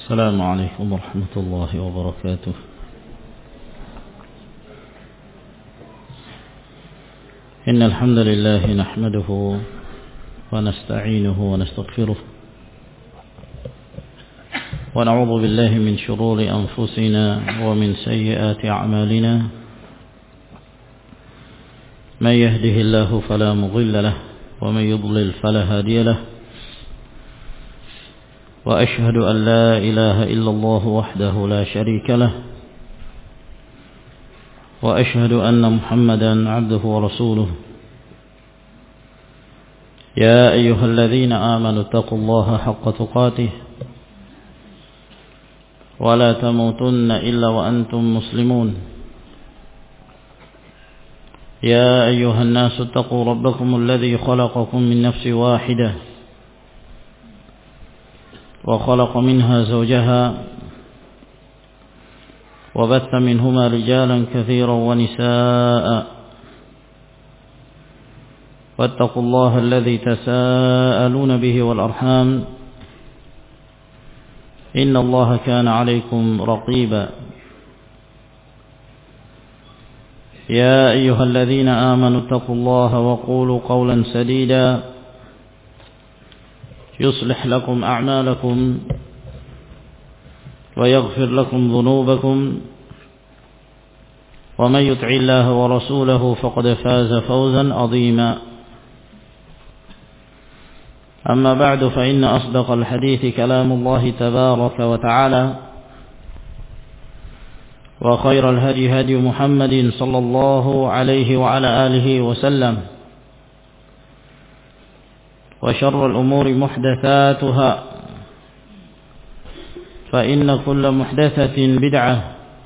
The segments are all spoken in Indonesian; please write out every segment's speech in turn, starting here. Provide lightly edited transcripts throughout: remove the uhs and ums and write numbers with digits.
السلام عليكم ورحمة الله وبركاته. إن الحمد لله نحمده ونستعينه ونستغفره ونعوذ بالله من شرور أنفسنا ومن سيئات أعمالنا. من يهده الله فلا مضل له ومن يضلل فلا هادي له. وأشهد أن لا إله إلا الله وحده لا شريك له. وأشهد أن محمدا عبده ورسوله. يا أيها الذين آمنوا اتقوا الله حق تقاته ولا تموتن إلا وأنتم مسلمون. يا أيها الناس اتقوا ربكم الذي خلقكم من نفس واحدة وخلق منها زوجها وبث منهما رجالا كثيرا ونساء. واتقوا الله الذي تساءلون به والأرحام إن الله كان عليكم رقيبا. يا أيها الذين آمنوا اتقوا الله وقولوا قولا سديدا يصلح لكم أعمالكم ويغفر لكم ذنوبكم ومن يطع الله ورسوله فقد فاز فوزا عظيما. أما بعد فإن أصدق الحديث كلام الله تبارك وتعالى وخير الهدي هدي محمد صلى الله عليه وعلى آله وسلم. وشر الأمور محدثاتها فإن كل محدثة بدعة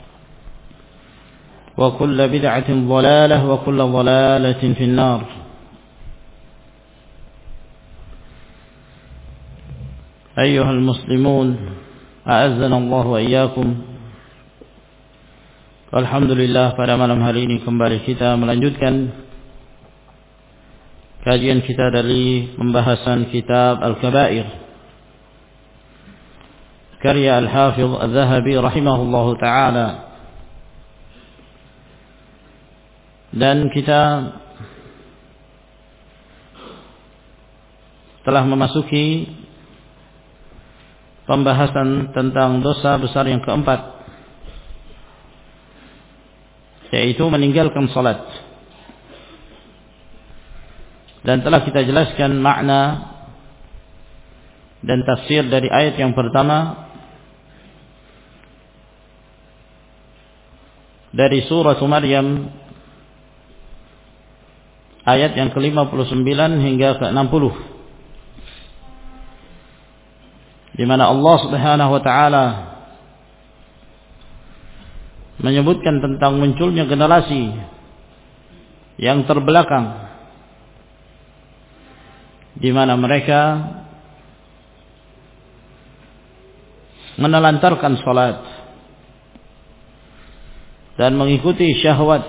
وكل بدعة ضلالة وكل ضلالة في النار. أيها المسلمون أعزنا الله وإياكم. Alhamdulillah, pada malam hari ini kembali kita melanjutkan kajian kita dari pembahasan kitab Al-Kabair karya Al-Hafidh Al-Zahabi rahimahullahu ta'ala. Dan kita telah memasuki pembahasan tentang dosa besar yang keempat, yaitu meninggalkan salat. Dan telah kita jelaskan makna dan tafsir dari ayat yang pertama dari surah Maryam, ayat yang ke-59 hingga ke-60, di mana Allah Subhanahu wa taala menyebutkan tentang munculnya generasi yang terbelakang, di mana mereka menelantarkan salat dan mengikuti syahwat,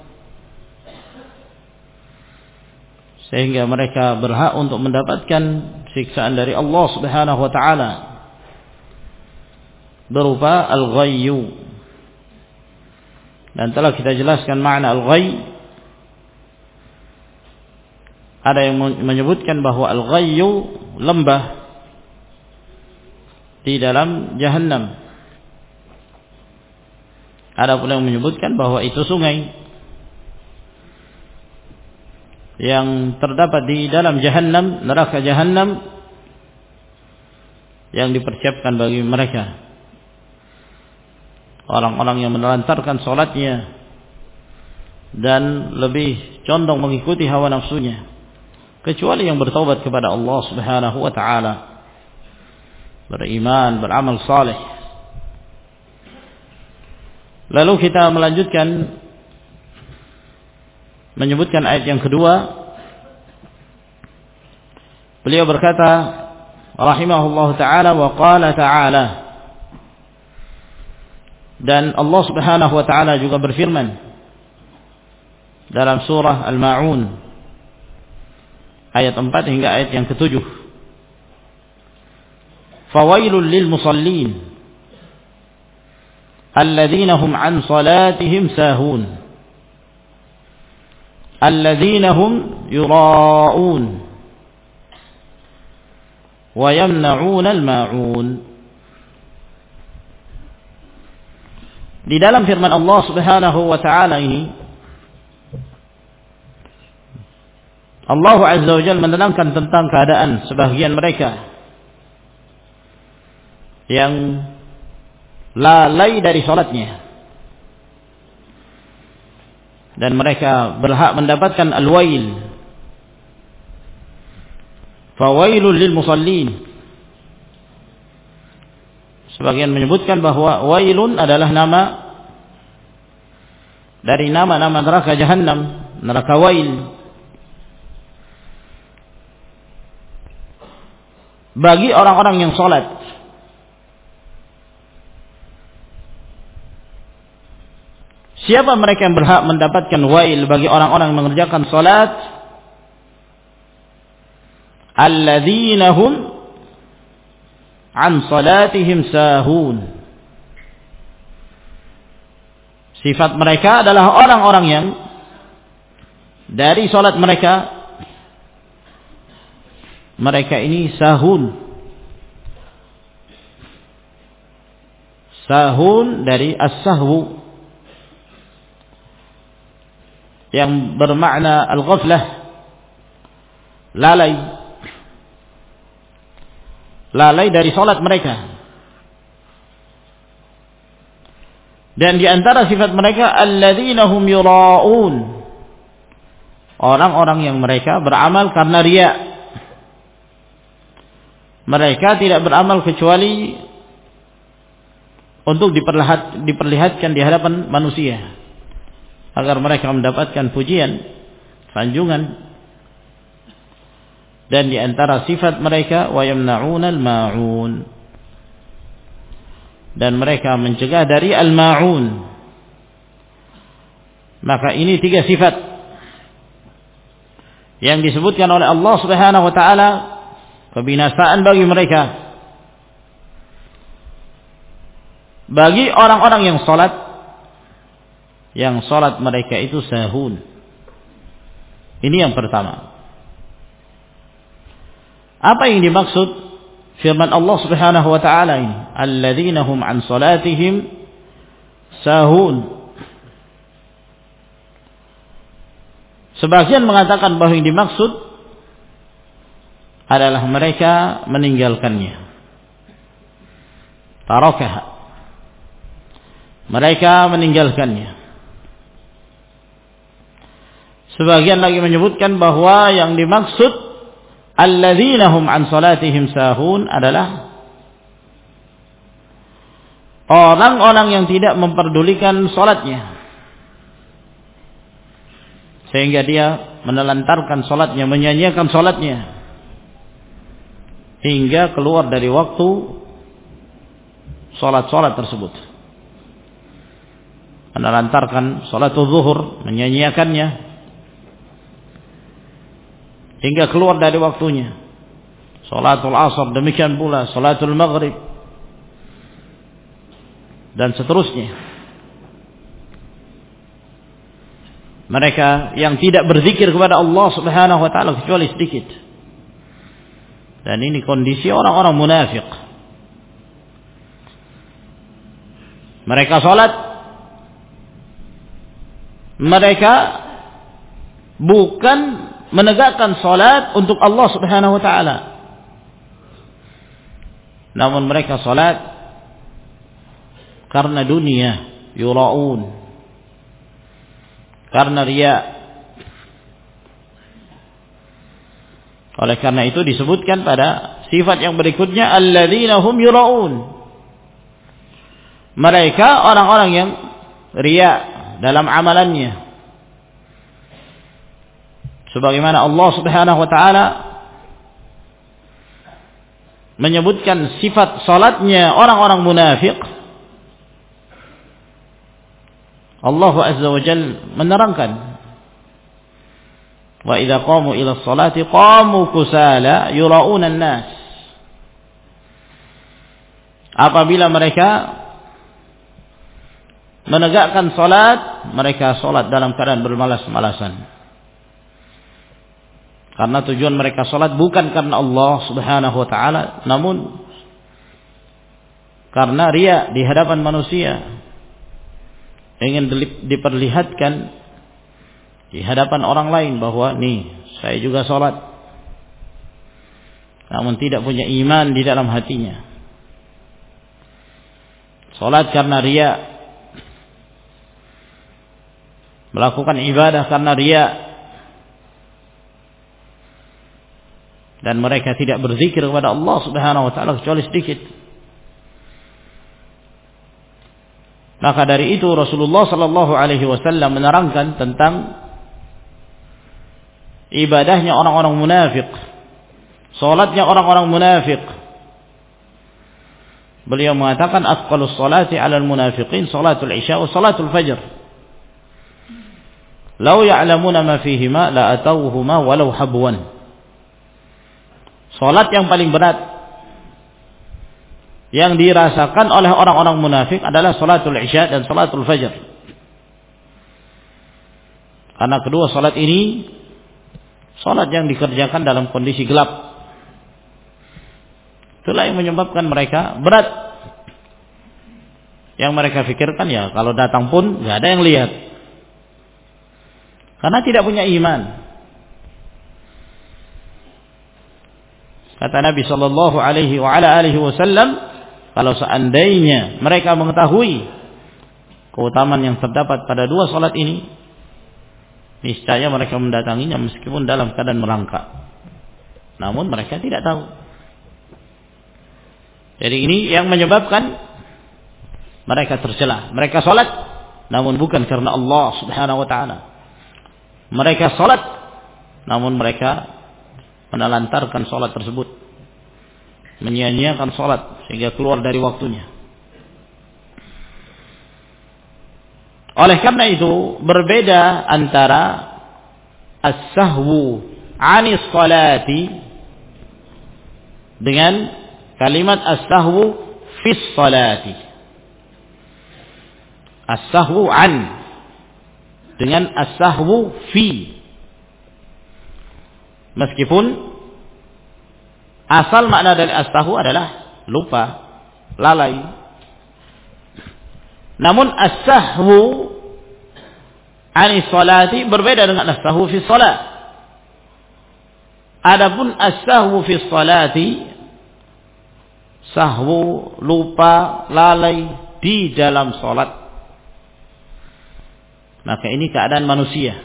sehingga mereka berhak untuk mendapatkan siksaan dari Allah Subhanahu wa taala berupa al-ghayyu. Dan telah kita jelaskan makna al-ghayy. Ada yang menyebutkan bahwa al-ghayyu lembah di dalam jahannam. Ada pula yang menyebutkan bahwa itu sungai yang terdapat di dalam jahannam, neraka jahannam, yang dipersiapkan bagi mereka, orang-orang yang menelantarkan salatnya dan lebih condong mengikuti hawa nafsunya, kecuali yang bertaubat kepada Allah Subhanahu wa taala, beriman, beramal saleh. Lalu kita melanjutkan menyebutkan ayat yang kedua. Beliau berkata rahimahullahu taala, wa qala ta'ala, dan Allah Subhanahu wa taala juga berfirman dalam surah Al-Ma'un ayat 4 hingga ayat yang ke-7. Fawailul lil musallin, alladzina hum an salatihim sahun. Alladzina hum yura'un wa yamna'una al-ma'un. Di dalam firman Allah Subhanahu wa taala ini, Allah Azza wa Jalla menerangkan tentang keadaan sebagian mereka yang lalai dari salatnya, dan mereka berhak mendapatkan al-wail. Fawailul lil musallin. Sebagian menyebutkan bahwa wailun adalah nama dari nama-nama neraka Jahannam, neraka wail. Bagi orang-orang yang salat. Siapa mereka yang berhak mendapatkan wail bagi orang-orang yang mengerjakan salat? Alladzina hum an salatihim sahun. Sifat mereka adalah orang-orang yang dari salat mereka ini sahun. Sahun dari as-sahwu yang bermakna al-ghaflah, lalai dari salat mereka. Dan di antara sifat mereka alladzina hum yura'un, orang-orang yang mereka beramal karena riya. Mereka tidak beramal kecuali untuk diperlihatkan di hadapan manusia, agar mereka mendapatkan pujian, sanjungan. Dan di antara sifat mereka wa yamna'una al-ma'un, dan mereka mencegah dari al-ma'un. Maka ini 3 sifat yang disebutkan oleh Allah Subhanahu wa taala, kebinasaan bagi mereka, bagi orang-orang yang salat mereka itu sahun. Ini yang pertama. Apa yang dimaksud firman Allah Subhanahu wa taala ini? Alladzina hum an salatihim sahun. Sebagian mengatakan bahwa yang dimaksud adalah mereka meninggalkannya. Tarakah. Mereka meninggalkannya. Sebagian lagi menyebutkan bahwa yang dimaksud alladzina hum an salatihim sahun adalah orang-orang yang tidak memperdulikan salatnya, sehingga dia menelantarkan salatnya, menyanyiakan salatnya hingga keluar dari waktu salat-salat tersebut. Menelantarkan salatul zuhur, menyanyiakannya hingga keluar dari waktunya. Salatul asar, demikian pula salatul maghrib, dan seterusnya. Mereka yang tidak berzikir kepada Allah Subhanahu wa taala kecuali sedikit. Dan ini kondisi orang-orang munafik. Mereka salat, mereka bukan menegakkan salat untuk Allah Subhanahu wa taala, namun mereka salat karena dunia, yura'un, karena riya. Oleh karena itu disebutkan pada sifat yang berikutnya alladzina hum yura'un, mereka orang-orang yang riya dalam amalannya. Sebagaimana Allah Subhanahu wa taala menyebutkan sifat salatnya orang-orang munafik, Allah Azza wa Jalla menerangkan, wa idza qamu ila sholati qamu kusala yura'una an-nas. Apabila mereka menegakkan salat, mereka salat dalam keadaan bermalas-malasan. Karena tujuan mereka salat bukan karena Allah Subhanahu wa taala, namun karena riya di hadapan manusia. Ingin diperlihatkan di hadapan orang lain bahwa nih, saya juga salat. Namun tidak punya iman di dalam hatinya. Salat karena riya. Melakukan ibadah karena riya. Dan mereka tidak berzikir kepada Allah Subhanahu wa taala kecuali sedikit. Maka dari itu Rasulullah sallallahu alaihi wasallam menerangkan tentang ibadahnya orang-orang munafik, salatnya orang-orang munafik. Beliau mengatakan afqalus salati 'alal munafiqin salatul isya wa salatul fajr. Law ya'lamuna ma fihima la atawhuma walau habwan. Salat yang paling berat yang dirasakan oleh orang-orang munafik adalah salatul isya dan salatul fajr. Karena kedua salat ini salat yang dikerjakan dalam kondisi gelap. Itulah yang menyebabkan mereka berat. Yang mereka pikirkan ya kalau datang pun nggak ada yang lihat. Karena tidak punya iman. Kata Nabi sallallahu alaihi wa ala alihi wasallam, kalau seandainya mereka mengetahui keutamaan yang terdapat pada dua salat ini, niscaya mereka mendatanginya meskipun dalam keadaan merangkak. Namun mereka tidak tahu. Jadi ini yang menyebabkan mereka tercela. Mereka salat namun bukan karena Allah Subhanahu wa taala. Mereka salat namun mereka menelantarkan salat tersebut, menyia-nyiakan salat sehingga keluar dari waktunya. Oleh karena itu berbeda antara as-sahwu 'anis salati dengan kalimat as-sahwu fis salati. As-sahwu 'an dengan as-sahwu fi. Meskipun asal makna dari as-sahwu adalah lupa, lalai. Namun as-sahwu 'ani sholati berbeda dengan as-sahwu fi shalah. Adapun as-sahwu fi sholati, sahwu, lupa, lalai di dalam salat. Maka ini keadaan manusia.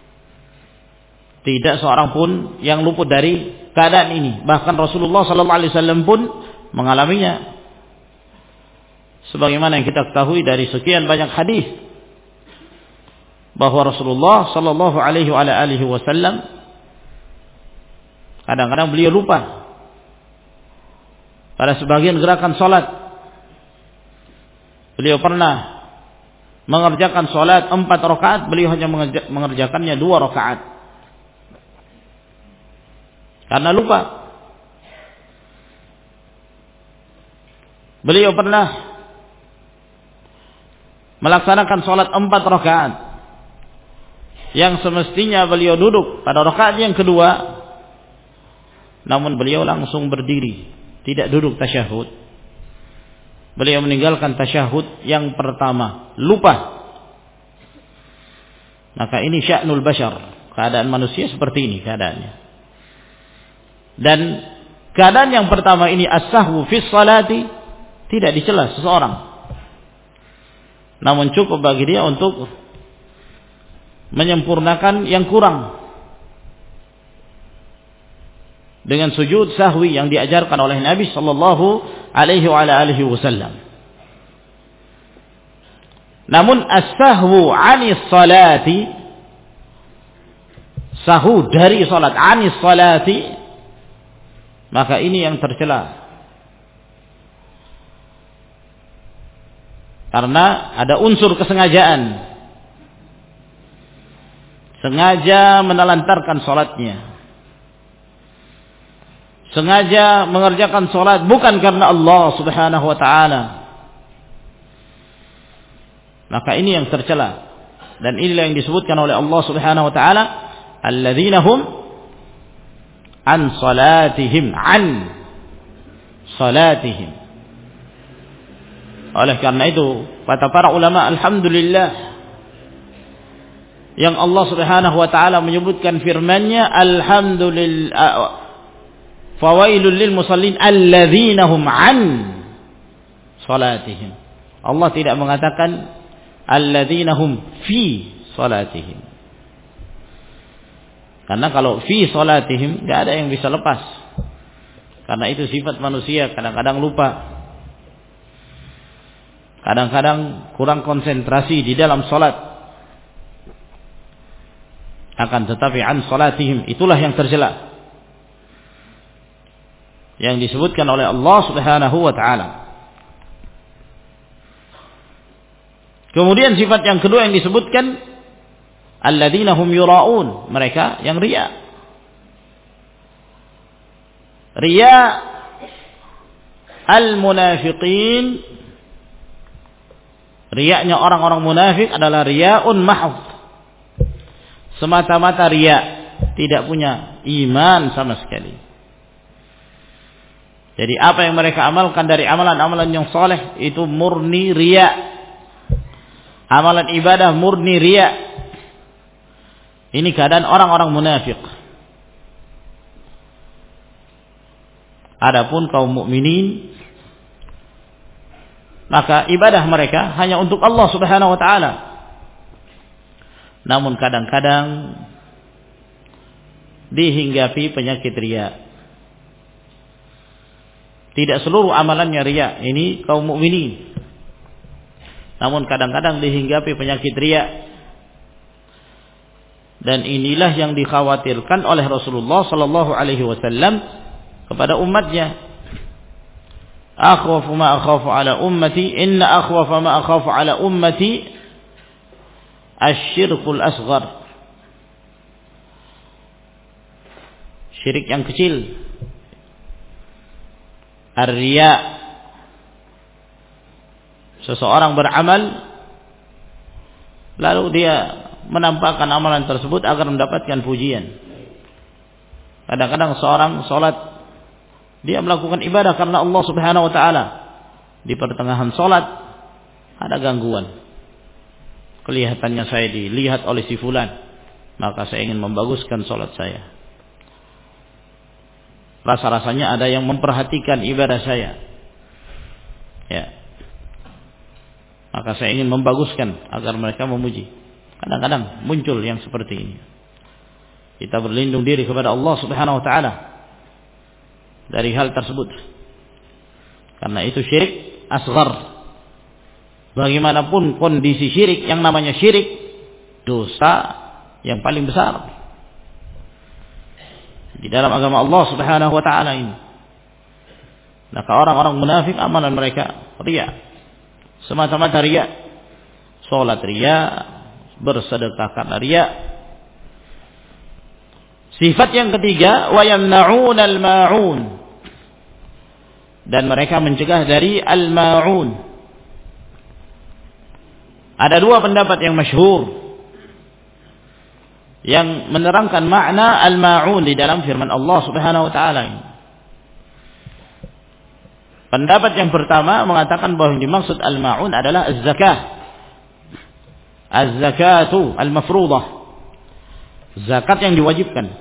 Tidak seorang pun yang luput dari keadaan ini. Bahkan Rasulullah sallallahu alaihi wasallam pun mengalaminya. Sebagaimana yang kita ketahui dari sekian banyak hadis bahwa Rasulullah sallallahu alaihi wasallam kadang-kadang beliau lupa pada sebagian gerakan salat. Beliau pernah mengerjakan salat 4 rakaat, beliau hanya mengerjakannya 2 rakaat. Karena lupa. Beliau pernah melaksanakan salat 4 rakaat yang semestinya beliau duduk pada rakaat yang kedua, namun beliau langsung berdiri, tidak duduk tasyahud. Beliau meninggalkan tasyahud yang pertama, lupa. Maka ini sya'nul bashar, keadaan manusia seperti ini keadaannya. Dan keadaan yang pertama ini as-sahwu fi sholati tidak dicela seseorang. Namun cukup bagi dia untuk menyempurnakan yang kurang dengan sujud sahwi yang diajarkan oleh Nabi sallallahu alaihi wasallam. Namun as-sahwu 'anis salati, sahwu dari salat, 'anis salati, maka ini yang tercela. Karena ada unsur kesengajaan. Sengaja menelantarkan salatnya. Sengaja mengerjakan salat bukan karena Allah Subhanahu wa taala. Maka ini yang tercela. Dan inilah yang disebutkan oleh Allah Subhanahu wa taala, alladzina hum an salatihim, an salatihim. Oleh karena itu, kata para ulama, alhamdulillah yang Allah Subhanahu wa taala menyebutkan firman-Nya, alhamdulillah fawailul lil musallin alladzina hum an salatihim. Allah tidak mengatakan alladzina hum fi salatihim. Karena kalau fi salatihim enggak ada yang bisa lepas. Karena itu sifat manusia, kadang-kadang lupa. Kadang-kadang kurang konsentrasi di dalam salat. Akan tetapi an salatihim, itulah yang tercela, yang disebutkan oleh Allah Subhanahu wa taala. Kemudian sifat yang kedua yang disebutkan, alladzina hum yura'un, mereka yang riya. Riya al-munafiqin, riyanya orang-orang munafik adalah riya'un mahadh, semata-mata riya, tidak punya iman sama sekali. Jadi apa yang mereka amalkan dari amalan-amalan yang soleh itu murni riya. Amalan ibadah murni riya. Ini keadaan orang-orang munafik. Adapun kaum mukminin, maka ibadah mereka hanya untuk Allah Subhanahu wa taala. Namun kadang-kadang dihinggapi penyakit riya. Tidak seluruh amalannya riya, ini kaum mukminin. Namun kadang-kadang dihinggapi penyakit riya. Dan inilah yang dikhawatirkan oleh Rasulullah sallallahu alaihi wasallam kepada umatnya. Akhwafu ma akhafu ala ummati, inna akhwafa ma akhafu ala ummati asyirkul asghar. Syirik yang kecil, ar-riya. Seseorang beramal lalu dia menampakkan amalan tersebut agar mendapatkan pujian. Kadang-kadang seorang salat, dia melakukan ibadah karena Allah Subhanahu wa taala. Di pertengahan salat ada gangguan. Kelihatannya saya dilihat oleh si fulan, maka saya ingin membaguskan salat saya. Rasa-rasanya ada yang memperhatikan ibadah saya. Ya. Maka saya ingin membaguskan agar mereka memuji. Kadang-kadang muncul yang seperti ini. Kita berlindung diri kepada Allah Subhanahu wa taala dari hal tersebut. Karena itu syirik asghar. Bagaimanapun kondisi syirik, yang namanya syirik dosa yang paling besar di dalam agama Allah Subhanahu wa taala ini. Maka orang-orang munafik amalan mereka riya. Semata-mata riya. Salat riya, bersedekah karena riya. Sifat yang ketiga, wa yamna'un al-ma'un. Dan mereka mencegah dari al-ma'un. Ada dua pendapat yang masyhur yang menerangkan makna al-ma'un di dalam firman Allah Subhanahu wa taala ini. Pendapat yang pertama mengatakan bahwa yang dimaksud al-ma'un adalah az-zakah. Az-zakatu al-mafruḍah. Zakat yang diwajibkan.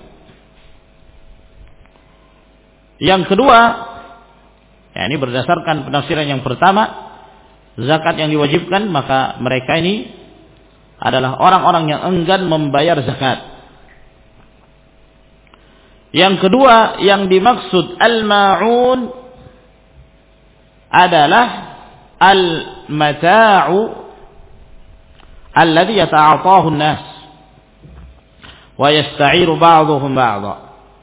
Yang kedua, ya ini berdasarkan penafsiran yang pertama, zakat yang diwajibkan, maka mereka ini adalah orang-orang yang enggan membayar zakat. Yang kedua, yang dimaksud al-ma'un adalah al-mata'u alladhi yata'atahu an-nas wa yasta'iru ba'dhuhum ba'dha.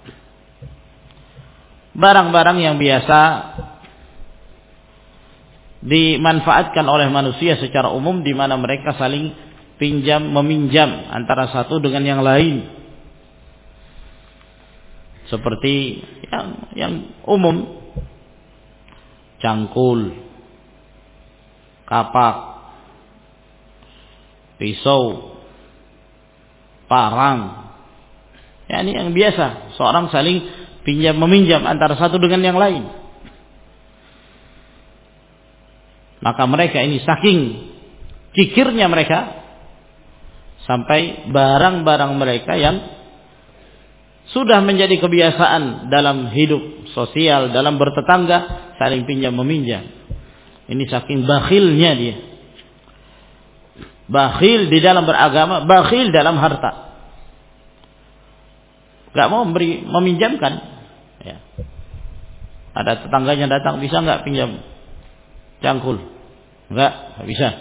Barang-barang yang biasa dimanfaatkan oleh manusia secara umum, di mana mereka saling pinjam meminjam antara satu dengan yang lain. Seperti yang umum, cangkul, kapak, pisau, parang. Ya, ini yang biasa, seorang saling pinjam meminjam antara satu dengan yang lain. Maka mereka ini saking kikirnya mereka, sampai barang-barang mereka yang sudah menjadi kebiasaan dalam hidup sosial, dalam bertetangga, saling pinjam meminjam. Ini saking bakhilnya dia. Bakhil di dalam beragama, bakhil dalam harta. Gak mau meminjamkan. Ya. Ada tetangganya datang, bisa nggak pinjam cangkul? Nggak bisa.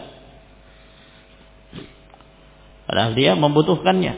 Padahal dia membutuhkannya.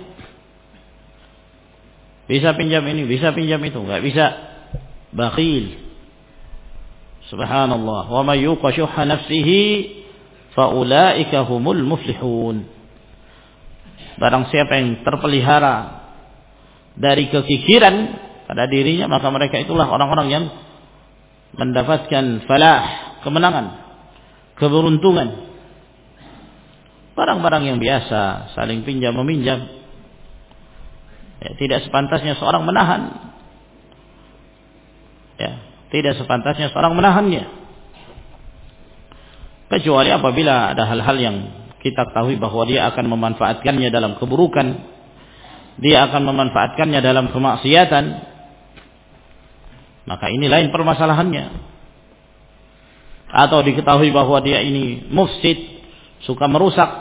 Bisa pinjam ini, bisa pinjam itu, nggak bisa. Bakhil. Subhanallah. Wa may yuqa shuhha nafsihi fa ulaika humul muflihun. Barang siapa yang terpelihara dari kekikiran pada dirinya, maka mereka itulah orang-orang yang mendapatkan falah, kemenangan, keberuntungan. Barang-barang yang biasa, saling pinjam meminjam, ya, tidak sepantasnya seorang menahan. Ya, tidak sepantasnya seorang menahannya. Kecuali apabila ada hal-hal yang kita ketahui bahwa dia akan memanfaatkannya dalam keburukan, dia akan memanfaatkannya dalam kemaksiatan, maka ini lain permasalahannya. Atau diketahui bahwa dia ini mufsid, suka merusak,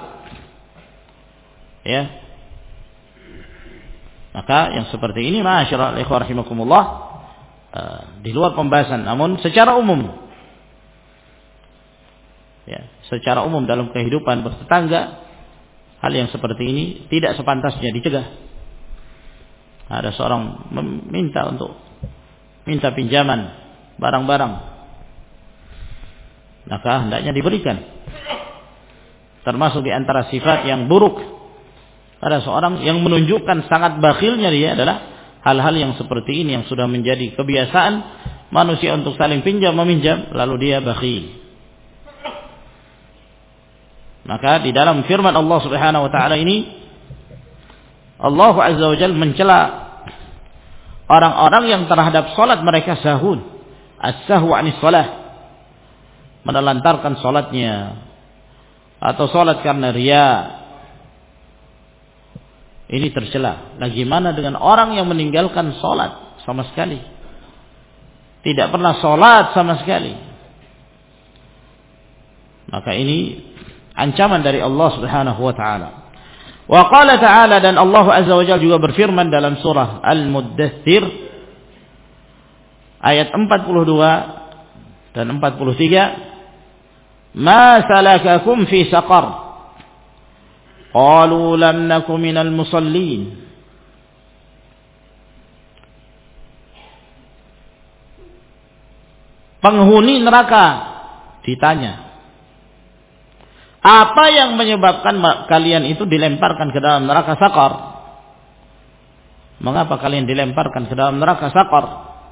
ya, maka yang seperti ini, ma'asyiral ikhwah rahimakumullah, di luar pembahasan. Namun secara umum, ya, secara umum dalam kehidupan bertetangga, hal yang seperti ini tidak sepantasnya dicegah. Ada seorang meminta minta pinjaman barang-barang, maka hendaknya diberikan. Termasuk di antara sifat yang buruk pada seorang yang menunjukkan sangat bakhilnya dia adalah hal-hal yang seperti ini, yang sudah menjadi kebiasaan manusia untuk saling pinjam meminjam, lalu dia bakhil. Maka di dalam firman Allah Subhanahu wa taala ini, Allah Azza wa Jalla mencela orang-orang yang terhadap salat mereka sahun, as-sahwu 'anis shalah, menelantarkan salatnya atau salat karena riya. Ini tercela. Bagaimana dengan orang yang meninggalkan salat sama sekali? Tidak pernah salat sama sekali. Maka ini ancaman dari Allah Subhanahu wa taala. Wa qala ta'ala, dan Allah Azza wa Jalla juga berfirman dalam surah Al-Muddathir ayat 42 dan 43, "Ma salakakum fi saqar? Qalu lam naku minal musallin." Penghuni neraka ditanya, apa yang menyebabkan kalian itu dilemparkan ke dalam neraka Saqar? Mengapa kalian dilemparkan ke dalam neraka Saqar?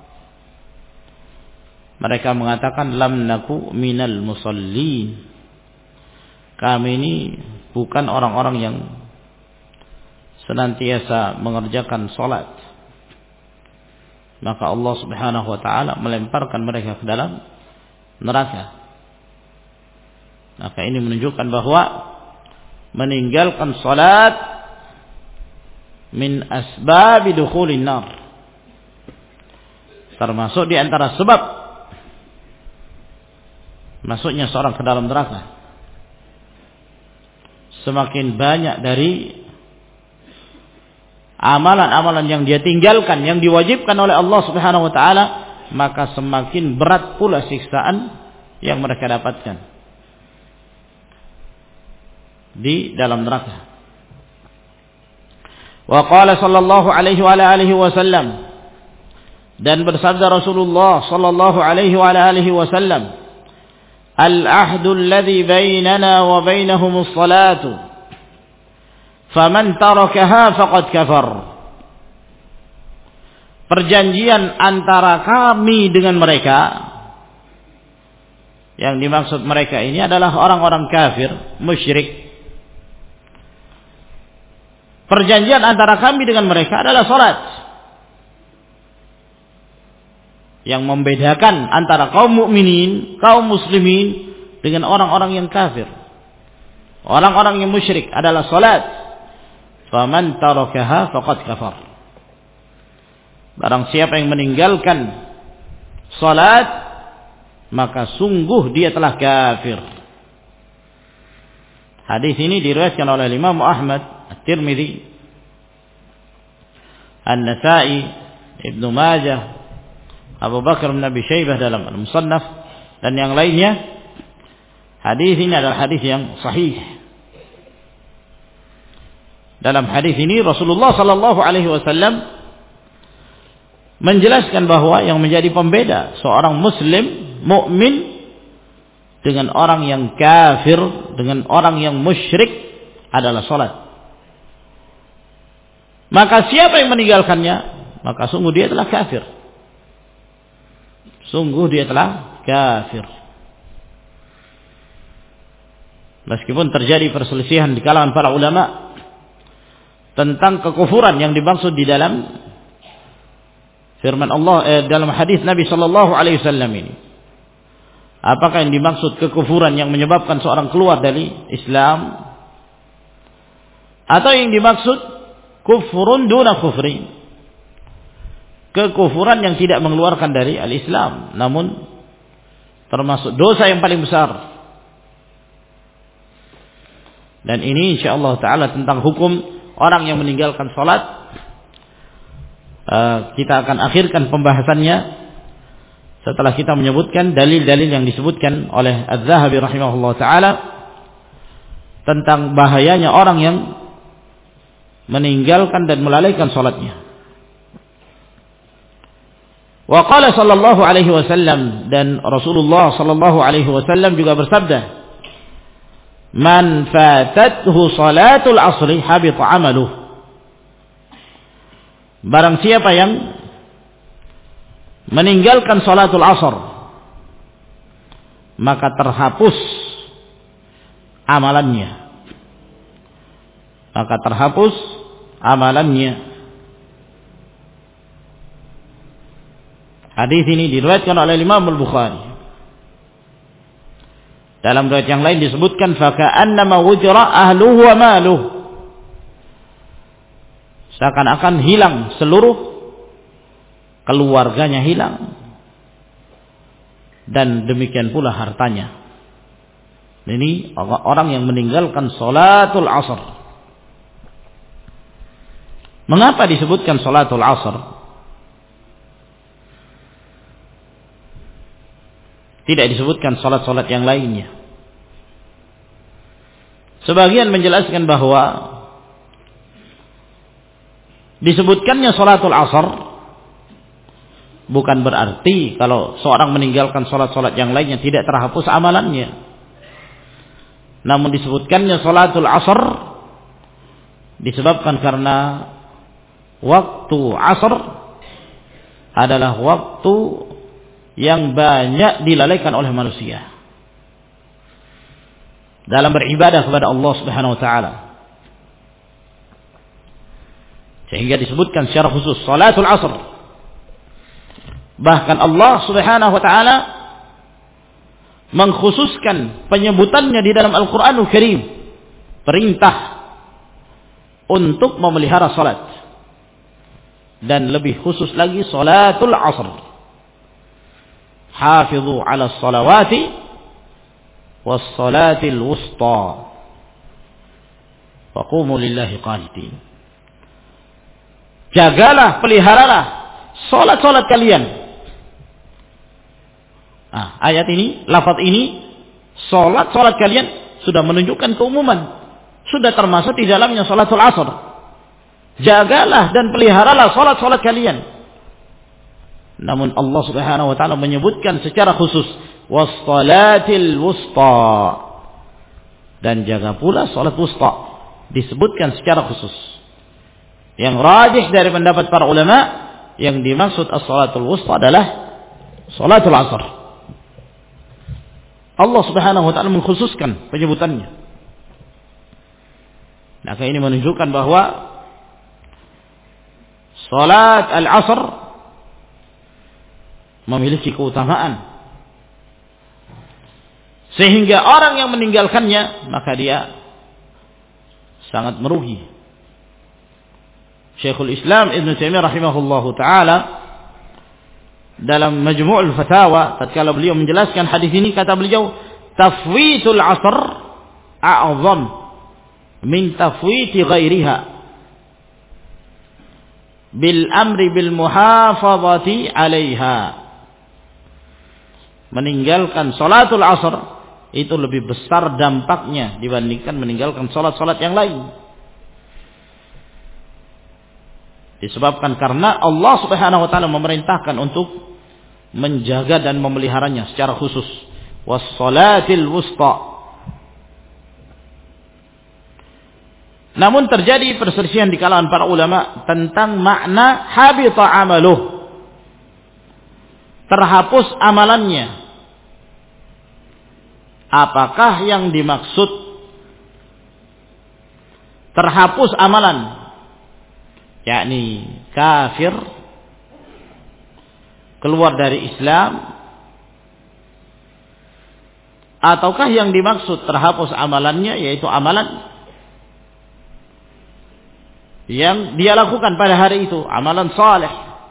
Mereka mengatakan, lam naku minal musallin. Kami ini bukan orang-orang yang senantiasa mengerjakan salat. Maka Allah Subhanahu wa taala melemparkan mereka ke dalam neraka. Maka ini menunjukkan bahwa meninggalkan salat min asbab dukhulin nar, termasuk di antara sebab masuknya seorang ke dalam neraka. Semakin banyak dari amalan-amalan yang dia tinggalkan, yang diwajibkan oleh Allah Subhanahu wa taala, maka semakin berat pula siksaan yang mereka dapatkan di dalam neraka. Wa qala sallallahu alaihi wa alihi wasallam, dan bersabda Rasulullah sallallahu alaihi wa alihi wasallam, al-ahdu alladhi bainana wa bainahum as-salatu faman tarakaha faqad kafar. Perjanjian antara kami dengan mereka, yang dimaksud mereka ini adalah orang-orang kafir, musyrik. perjanjian antara kami dengan mereka adalah salat. Yang membedakan antara kaum mukminin, kaum muslimin dengan orang-orang yang kafir, orang-orang yang musyrik adalah salat. Faman tarakaha faqad kafar. Barang siapa yang meninggalkan salat, maka sungguh dia telah kafir. Hadis ini diriwayatkan oleh Imam Ahmad, At-Tirmidzi, An-Nasa'i, Ibnu Majah, Abu Bakar bin Abi Syaibah dalam Al-Musannaf dan yang lainnya. Hadis ini adalah hadis yang sahih. Dalam hadis ini Rasulullah sallallahu alaihi wasallam menjelaskan bahwa yang menjadi pembeda seorang muslim mukmin dengan orang yang kafir, dengan orang yang musyrik adalah salat. Maka siapa yang meninggalkannya, maka sungguh dia telah kafir. Sungguh dia telah kafir. Meskipun terjadi perselisihan di kalangan para ulama tentang kekufuran yang dimaksud di dalam firman Allah dalam hadis Nabi sallallahu alaihi wasallam ini. Apakah yang dimaksud kekufuran yang menyebabkan seorang keluar dari Islam, atau yang dimaksud kufrun duna kufri, kekufuran yang tidak mengeluarkan dari al-Islam namun termasuk dosa yang paling besar. Dan ini insyaallah taala tentang hukum orang yang meninggalkan salat. Kita akan akhirkan pembahasannya setelah kita menyebutkan dalil-dalil yang disebutkan oleh Az-Zahabi rahimahullah taala tentang bahayanya orang yang meninggalkan dan melalaikan salatnya. Wa qala sallallahu alaihi wasallam, dan Rasulullah sallallahu alaihi wasallam juga bersabda, "Man fatathu salatul asri habita 'amaluh." Barang siapa yang meninggalkan salatul asar, maka terhapus amalannya. Maka terhapus amalannya. Hadis ini diriwayatkan oleh Imam Al-Bukhari. Dalam riwayat yang lain disebutkan faka'annama wujra ahluhu wa maluhu. Seakan-akan hilang seluruh keluarganya, hilang, dan demikian pula hartanya. Ini orang yang meninggalkan salatul asar. Mengapa disebutkan salatul asar? Tidak disebutkan salat-salat yang lainnya. Sebagian menjelaskan bahwa disebutkannya salatul asar bukan berarti kalau seorang meninggalkan salat-salat yang lainnya tidak terhapus amalannya. Namun disebutkannya salatul asar disebabkan karena waktu asar adalah waktu yang banyak dilalaikan oleh manusia dalam beribadah kepada Allah Subhanahu wa taala. Sehingga disebutkan secara khusus salatul asr. Bahkan Allah Subhanahu wa taala mengkhususkan penyebutannya di dalam Al-Qur'anul Karim, perintah untuk memelihara salat. Dan lebih khusus lagi salatul asr. Hafizu 'ala shalawati was salatil wusta wa qumu lillahi qanitin. Jagalah, peliharalah salat-salat kalian. Ayat ini, lafaz ini, salat-salat kalian sudah menunjukkan keumuman, sudah termasuk di dalamnya salatul asr. Jagalah dan peliharalah salat-salat kalian. Namun Allah Subhanahu wa taala menyebutkan secara khusus was-salatil wusta, dan jaga pula salat wusta, disebutkan secara khusus. Yang rajih dari pendapat para ulama, yang dimaksud as-salatul wusta adalah salatul asr. Allah Subhanahu wa taala mengkhususkan penyebutannya. Maka ini menunjukkan bahwa salat al-asr memiliki keutamaan sehingga orang yang meninggalkannya maka dia sangat merugi. Syekhul Islam Ibn Taimiyah rahimahullahu taala dalam Majmu'ul Fatawa tatkala beliau menjelaskan hadis ini kata beliau, tafwitul asr a'zam min tafwiti ghairiha bil amri bil muhafazati 'alaiha. Meninggalkan salatul asr itu lebih besar dampaknya dibandingkan meninggalkan salat-salat yang lain. Disebabkan karena Allah Subhanahu wa taala memerintahkan untuk menjaga dan memeliharanya secara khusus. Was-salatil wusta. Namun terjadi perselisihan di kalangan para ulama tentang makna habita amaluh. Terhapus amalannya. Apakah yang dimaksud terhapus amalan, yakni kafir, keluar dari Islam, ataukah yang dimaksud terhapus amalannya yaitu amalan yang dia lakukan pada hari itu, amalan saleh.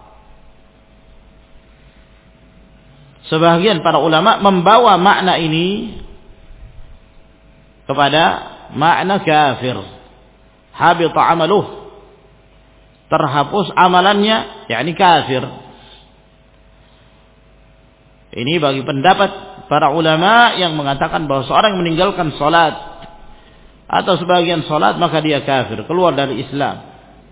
Sebagian para ulama membawa makna ini kepada makna kafir. Habita amaluh, terhapus amalannya, yakni kafir. Ini bagi pendapat para ulama yang mengatakan bahwa seorang yang meninggalkan salat atau sebagian salat maka dia kafir, keluar dari Islam.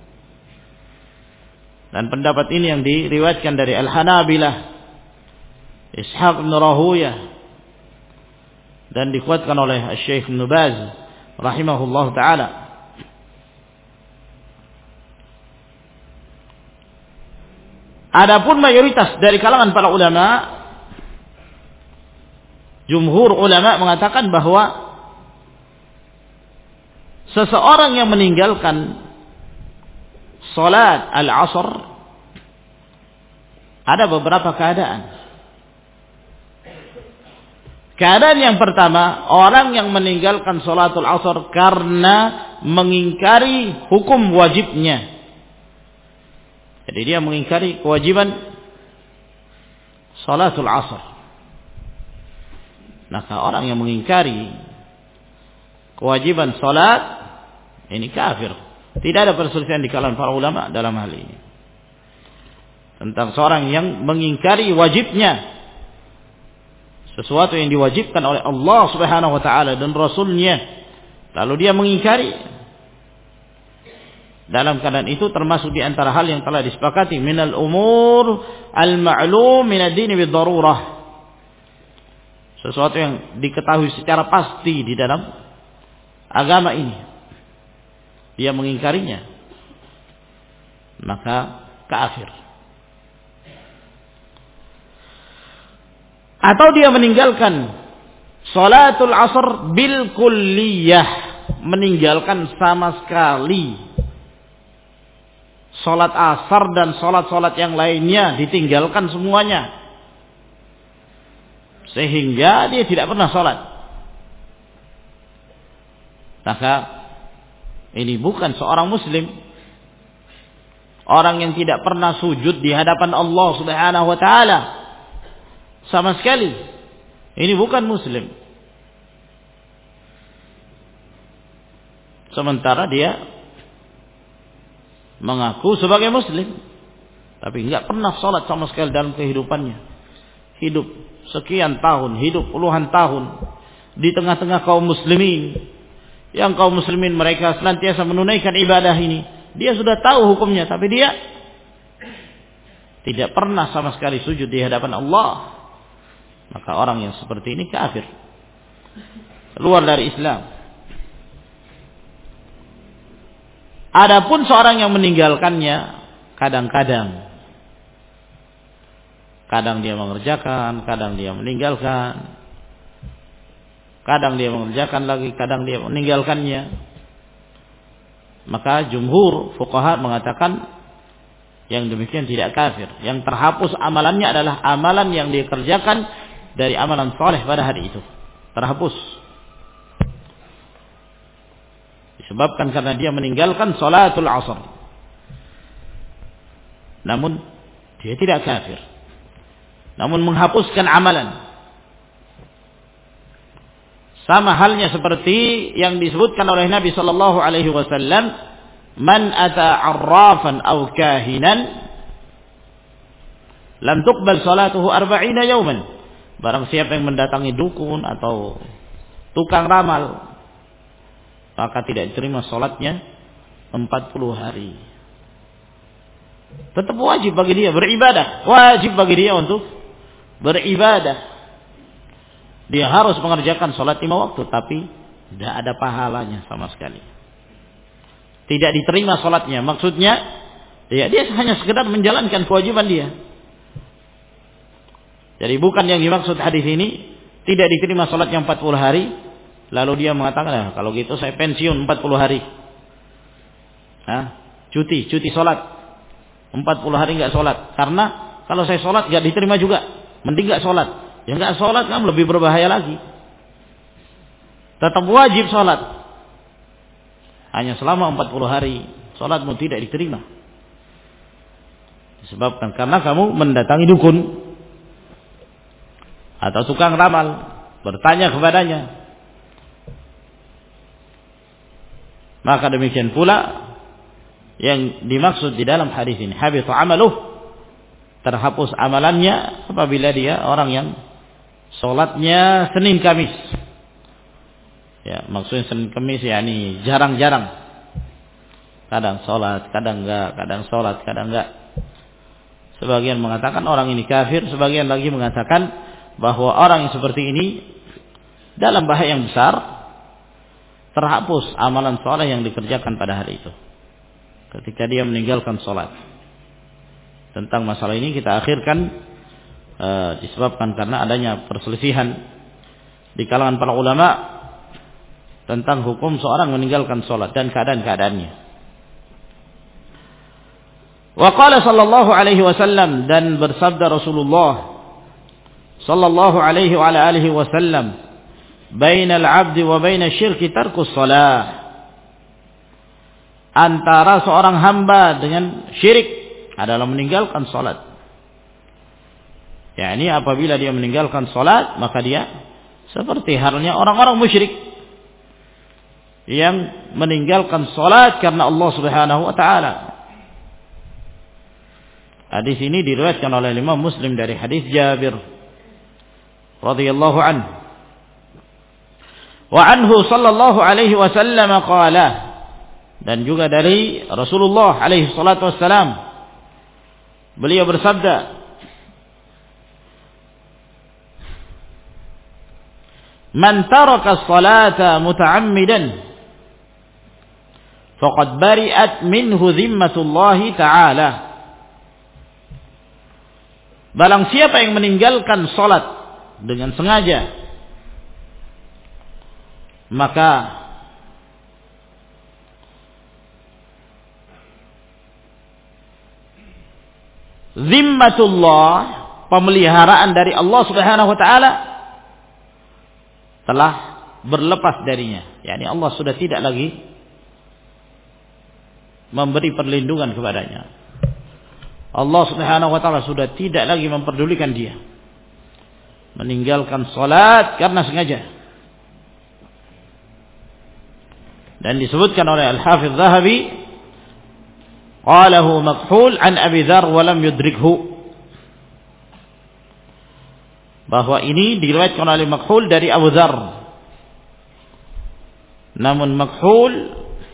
Dan pendapat ini yang diriwayatkan dari Al-Hanabilah, Ishaq bin Rahuyah, dan dikuatkan oleh Syekh Ibn Baz rahimahullah ta'ala. Adapun mayoritas dari kalangan para ulama, jumhur ulama mengatakan bahwa seseorang yang meninggalkan salat al-asr ada beberapa keadaan. Keadaan yang pertama, orang yang meninggalkan salatul asr karena mengingkari hukum wajibnya. Jadi dia mengingkari kewajiban salatul asr. Maka orang yang mengingkari kewajiban salat ini kafir. Tidak ada perselisihan di kalangan para ulama dalam hal ini. Tentang seorang yang mengingkari wajibnya, sesuatu yang diwajibkan oleh Allah Subhanahu wa taala dan Rasulnya, lalu dia mengingkari. Dalam keadaan itu termasuk di antara hal yang telah disepakati minal umur al-ma'lum minad din bid-darurah. Sesuatu yang diketahui secara pasti di dalam agama ini. Dia mengingkarinya, maka kafir. Atau dia meninggalkan salatul asr bil kulliyah, meninggalkan sama sekali salat asar dan salat-salat yang lainnya, ditinggalkan semuanya, sehingga dia tidak pernah salat. Maka ini bukan seorang muslim, orang yang tidak pernah sujud di hadapan Allah Subhanahu wa taala sama sekali. Ini bukan muslim. Sementara dia mengaku sebagai muslim, tapi enggak pernah salat sama sekali dalam kehidupannya. Hidup sekian tahun, hidup puluhan tahun di tengah-tengah kaum muslimin, yang kaum muslimin mereka senantiasa menunaikan ibadah ini. Dia sudah tahu hukumnya, tapi dia tidak pernah sama sekali sujud di hadapan Allah. Maka orang yang seperti ini kafir, keluar dari Islam. Adapun seorang yang meninggalkannya, kadang-kadang dia mengerjakan, kadang dia meninggalkan, kadang dia mengerjakan lagi, kadang dia meninggalkannya. Maka jumhur fuqaha mengatakan Yang demikian tidak kafir. Yang terhapus amalannya adalah amalan yang dia kerjakan dari amalan saleh pada hari itu. Terhapus. Disebabkan karena dia meninggalkan salatul asar. Namun dia tidak kafir. Namun menghapuskan amalan. Sama halnya seperti yang disebutkan oleh Nabi sallallahu alaihi wasallam, man ata arrafan aw kahinan lam tuqbal salatuhu 40 yawman. Barang siapa yang mendatangi dukun atau tukang ramal, maka tidak diterima salatnya 40 hari. Tetap wajib bagi dia beribadah, wajib bagi dia untuk beribadah. Dia harus mengerjakan salat 5 waktu, tapi tidak ada pahalanya sama sekali. Tidak diterima salatnya. Maksudnya dia hanya sekedar menjalankan kewajiban dia. Jadi bukan yang dimaksud hadis ini tidak diterima salatnya 40 hari, lalu dia mengatakan, kalau gitu saya pensiun 40 hari. Cuti salat. 40 hari enggak salat. Karena kalau saya salat enggak diterima juga. Mending enggak salat. Yang enggak salat kan lebih berbahaya lagi. Tetap wajib salat. Hanya selama 40 hari salatmu tidak diterima. Disebabkan karena kamu mendatangi dukun atau tukang ramal, bertanya kepadanya. Maka demikian pula yang dimaksud di dalam hadis ini, habita amaluh, terhapus amalannya apabila dia orang yang salatnya Senin Kamis. Ya, maksudnya Senin Kamis yakni jarang-jarang. Kadang salat, kadang enggak, kadang salat, kadang enggak. Sebagian mengatakan orang ini kafir, sebagian lagi mengatakan bahwa orang yang seperti ini dalam bahaya yang besar, terhapus amalan saleh yang dikerjakan pada hari itu ketika dia meninggalkan salat. Tentang masalah ini kita akhirkan disebabkan karena adanya perselisihan di kalangan para ulama tentang hukum seorang meninggalkan salat dan keadaan-keadaannya. Wa qala sallallahu alaihi wasallam, dan bersabda Rasulullah sallallahu alaihi wa alihi wasallam, bainal 'abdi wa bainasy syirki tarkus shalah. Antara seorang hamba dengan syirik adalah meninggalkan salat. yakni apabila dia meninggalkan salat, maka dia seperti halnya orang-orang musyrik yang meninggalkan salat karena Allah Subhanahu wa taala. Hadis ini diriwayatkan oleh Imam Muslim dari hadis Jabir radhiyallahu anhu. Wa anhu sallallahu alaihi wasallam qala, dan juga dari Rasulullah alaihi salatu wassalam, beliau bersabda, man taraka as-salata muta'ammidan faqad bari'at minhu zimmatullahi ta'ala. Barang siapa yang meninggalkan salat dengan sengaja, maka zimmatullah, pemeliharaan dari Allah Subhanahu wa taala, telah berlepas darinya. yakni Allah sudah tidak lagi memberi perlindungan kepadanya. Allah Subhanahu wa taala sudah tidak lagi memperdulikan dia. Meninggalkan salat karena sengaja. Dan disebutkan oleh Al-Hafidz Zahabi, qalahu Makhul an Abi Dzar wa lam yudrikhu, bahwa ini diriwayatkan oleh Makhul dari Abu Dzar, namun Makhul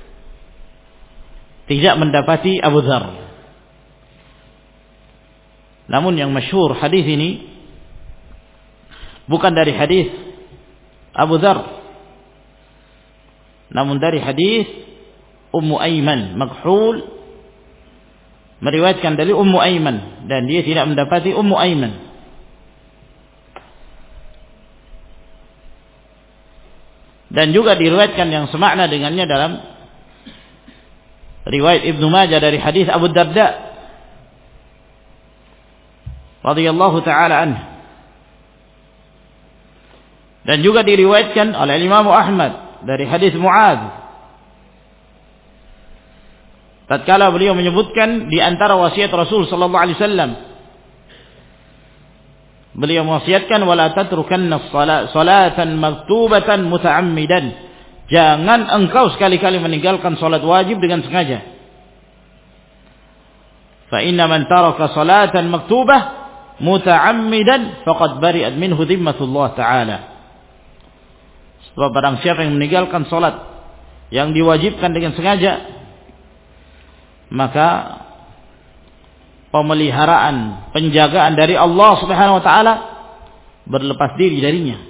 tidak mendapati Abu Dzar. Namun yang masyhur hadis ini bukan dari hadis Abu Dzar, namun dari hadis Ummu Aiman. Makhul meriwayatkan dari Ummu Aiman dan dia tidak mendapati Ummu Aiman. Dan juga diriwayatkan yang semakna dengannya dalam riwayat Ibnu Majah dari hadis Abu Darda radhiyallahu taala anhu. Dan juga diriwayatkan oleh Imam Ahmad dari hadis Muadz, tatkala beliau menyebutkan di antara wasiat Rasul sallallahu alaihi wasallam, beliau mewasiatkan wala tatrukanna salatan maktubatan muta'ammidan, jangan engkau sekali-kali meninggalkan salat wajib dengan sengaja. Fa inna man taraka salatan maktubah muta'ammidan faqad bari'at minhu dhimmatullah ta'ala. Sebab barang siapa yang meninggalkan salat yang diwajibkan dengan sengaja, maka pemeliharaan, penjagaan dari Allah Subhanahu wa taala berlepas diri darinya.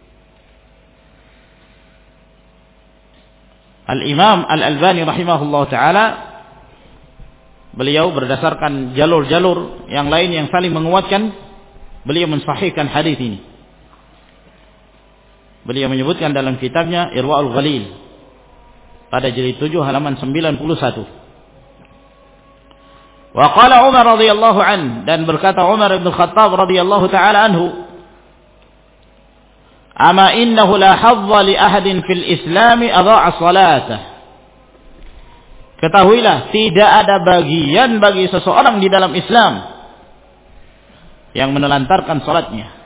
Al-Imam Al-Albani rahimahullah taala, beliau berdasarkan jalur-jalur yang lain yang saling menguatkan, beliau mensahihkan hadis ini. Beliau menyebutkan dalam kitabnya Irwaul Ghalil pada jilid 7 halaman 91. Wa qala Umar radhiyallahu an, dan berkata Umar bin Khattab radhiyallahu taala anhu, ama innahu la hadza li ahadin fil Islam adha'a salatah. Ketahuilah, tidak ada bagian bagi seseorang di dalam Islam yang menelantarkan salatnya.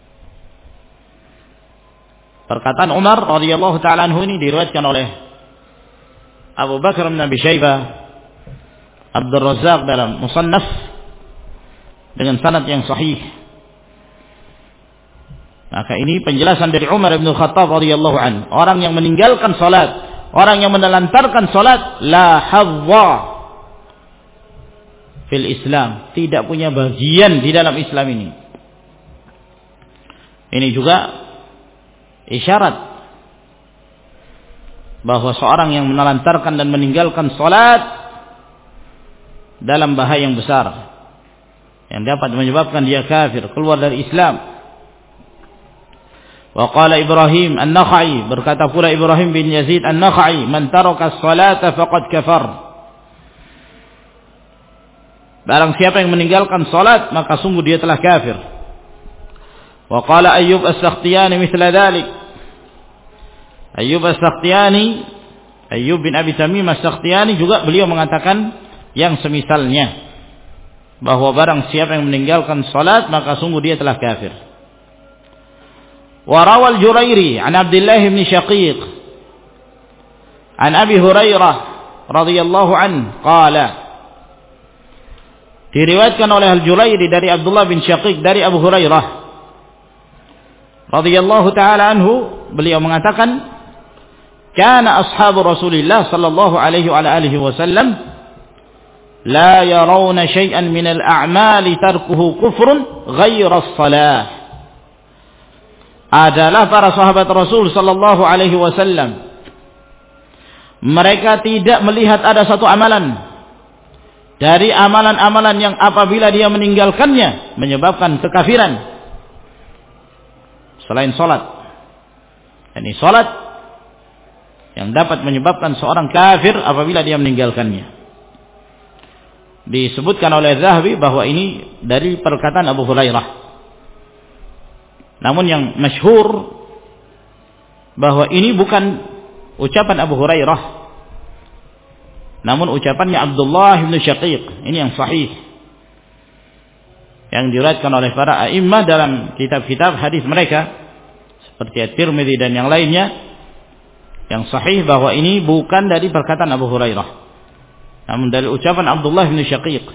Perkataan Umar radhiyallahu taala anhu ini diriwayatkan oleh Abu Bakar bin Abi Syaibah, Abdul Razzaq dalam Musannaf dengan sanad yang sahih. Maka ini penjelasan dari Umar bin Khattab radhiyallahu anhu, orang yang meninggalkan salat, orang yang menelantarkan salat, la hadza fil Islam, tidak punya bagian di dalam Islam ini. Ini juga isyarat bahwa seorang yang menelantarkan dan meninggalkan salat dalam bahaya yang besar yang dapat menyebabkan dia kafir, keluar dari Islam. Wa qala Ibrahim An-Nakhai, berkata pula Ibrahim bin Yazid An-Nakhai, man taraka as-salata faqad kafar. Barang siapa yang meninggalkan salat, maka sungguh dia telah kafir. Wa qala Ayyub As-Sakhtiyani mithla dhalik. Ayyub As-Sakhtiyani, Ayyub bin Abi Tamim As-Sakhtiyani juga beliau mengatakan yang semisalnya, bahwa barang siapa yang meninggalkan salat maka sungguh dia telah kafir. Wa rawal Jurairi an Abdullah bin Syaqiq an Abi Hurairah radhiyallahu anhu qala, diriwayatkan oleh Al-Jurairi dari Abdullah bin Syaqiq dari Abu Hurairah radhiyallahu taala anhu, beliau mengatakan, kana ashabu Rasulillah sallallahu alaihi wa alihi wasallam la yarawna syai'an min al-a'mali tarkuhu kufrun ghayra as-salah. Adalah para sahabat Rasul sallallahu alaihi wasallam, mereka tidak melihat ada satu amalan dari amalan-amalan yang apabila dia meninggalkannya menyebabkan kekafiran selain salat. Ini salat yang dapat menyebabkan seorang kafir apabila dia meninggalkannya. Disebutkan oleh Zahabi bahwa ini dari perkataan Abu Hurairah. Namun yang masyhur bahwa ini bukan ucapan Abu Hurairah, namun ucapannya Abdullah bin Syaqiq. Ini yang sahih, yang diriwayatkan oleh para a'immah dalam kitab-kitab hadis mereka seperti At-Tirmidzi dan yang lainnya, yang sahih bahwa ini bukan dari perkataan Abu Hurairah, namun dari ucapan Abdullah bin Syaqiq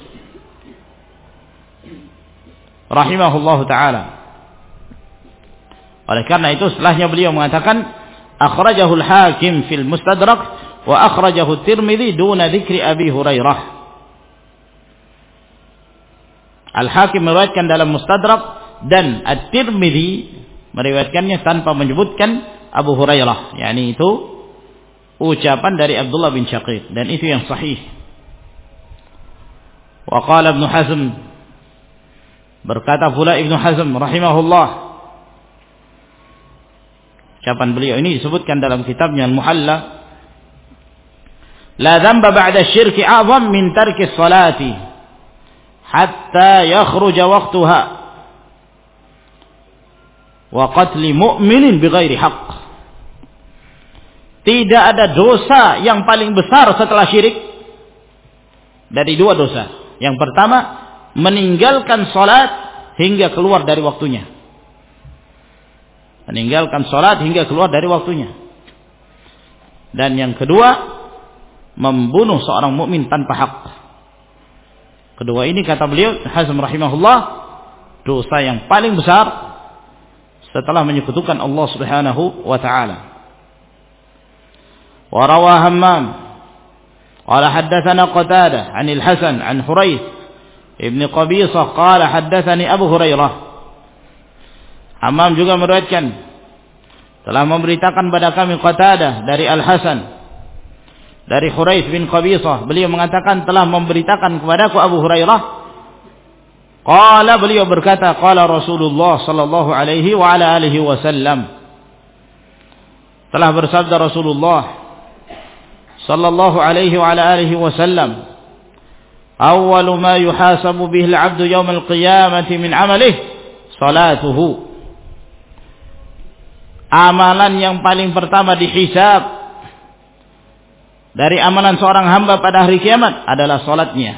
rahimahullahu taala. Oleh karena itu setelahnya beliau mengatakan akhrajahu al-Hakim fil Mustadrak wa akhrajahu At-Tirmidzi duna dzikri Abi Hurairah. Al-Hakim meriwayatkan dalam Mustadrak dan At-Tirmidzi meriwayatkannya tanpa menyebutkan Abu Hurairah, yakni itu ucapan dari Abdullah bin Syaqiq, dan itu yang sahih. Wa qala Ibnu Hazm, berkata pula Ibnu Hazm rahimahullah, ucapan beliau ini disebutkan dalam kitabnya Al-Muhalla, la dzamba ba'da syirki a'zam min tarki salati hatta yakhruja waqtuha wa qatli mu'minin bighairi haqq. Tidak ada dosa yang paling besar setelah syirik dari dua dosa. Yang pertama, meninggalkan salat hingga keluar dari waktunya. Meninggalkan salat hingga keluar dari waktunya. Dan yang kedua, membunuh seorang mukmin tanpa hak. Kedua ini kata beliau Hazm rahimahullah, dosa yang paling besar setelah menyekutukan Allah Subhanahu wa taala. Wa rawa Hammam qala haddatsana Qatadah 'an al-Hasan 'an Hurayth ibn Qabisah qala haddatsani Abu Hurairah. Hammam juga meriwayatkan telah memberitakan pada kami Qatadah dari Al-Hasan dari Hurayth bin Qabisah, beliau mengatakan telah memberitakan kepadaku Abu Hurairah. Qala, beliau berkata, qala Rasulullah sallallahu alaihi wa ala alihi wasallam, telah bersabda Rasulullah sallallahu alaihi wa ala alihi wasallam, awwalu ma yuhasabu bihi al-'abdu yawm al-qiyamati min 'amalihi salatuhu. Amalan yang paling pertama dihisab dari amalan seorang hamba pada hari kiamat adalah salatnya.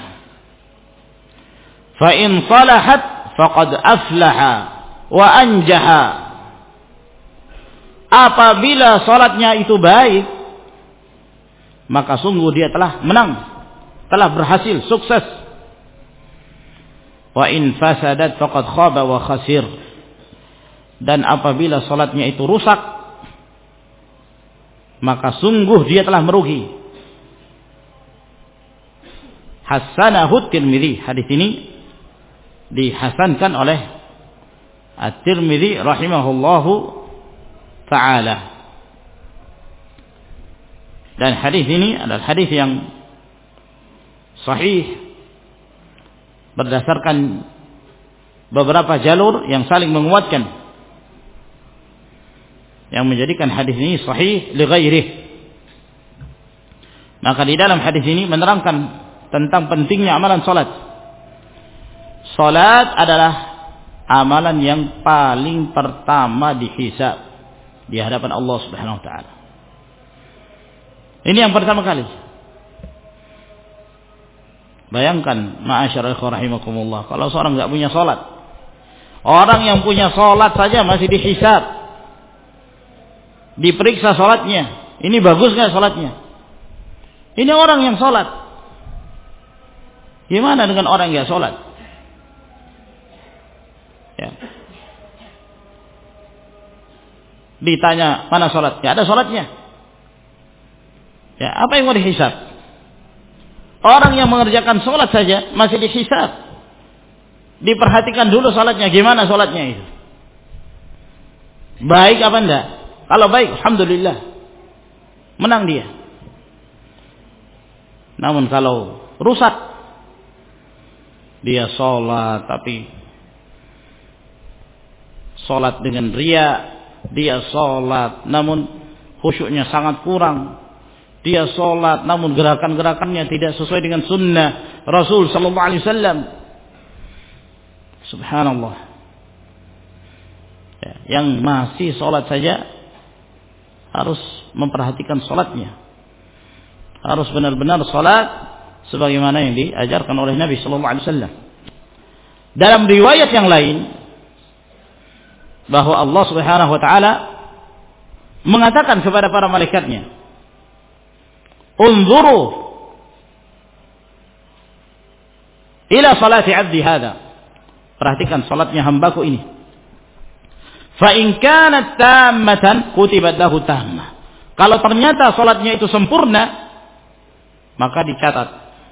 Fa in salahat faqad aflaha wa anjaha. Apabila salatnya itu baik, maka sungguh dia telah menang, telah berhasil, sukses. Wa in fasadat faqad khaba wa khasir. Dan apabila salatnya itu rusak, maka sungguh dia telah merugi. Hasanahu Tirmidzi. Hadis ini dihasankan oleh At-Tirmidzi rahimahullahu taala. Dan hadis ini adalah hadis yang sahih berdasarkan beberapa jalur yang saling menguatkan, yang menjadikan hadis ini sahih li ghairih. Maka di dalam hadis ini menerangkan tentang pentingnya amalan salat. Salat adalah amalan yang paling pertama dihisab di hadapan Allah Subhanahu wa taala. Ini yang pertama kali. Bayangkan, ma'asyiral ikhwah rahimakumullah, kalau seorang enggak punya salat. Orang yang punya salat saja masih dihisab. Diperiksa salatnya. Ini bagus enggak salatnya? Ini orang yang salat. Gimana dengan orang yang enggak salat? Ya. Ditanya, mana salatnya? Ada salatnya. Ya, apa yang mau dihisab? Orang yang mengerjakan salat saja masih dihisab. Diperhatikan dulu salatnya, gimana salatnya itu? Baik apa enggak? Kalau baik, alhamdulillah, menang dia. Namun kalau rusak, dia salat tapi salat dengan riya, dia salat namun khusyuknya sangat kurang. Dia salat namun gerakan-gerakannya tidak sesuai dengan sunnah Rasul sallallahu alaihi wasallam. Subhanallah. Ya, yang masih salat saja harus memperhatikan salatnya. Harus benar-benar salat sebagaimana yang diajarkan oleh Nabi sallallahu alaihi wasallam. Dalam riwayat yang lain bahwa Allah Subhanahu wa taala mengatakan kepada para malaikatnya, "Unzuru ila salati 'abdi hadza." Perhatikan salatnya hambaku ini. Fa in kanat tammatan kutibat lahu tammah. Kalau ternyata salatnya itu sempurna, maka dicatat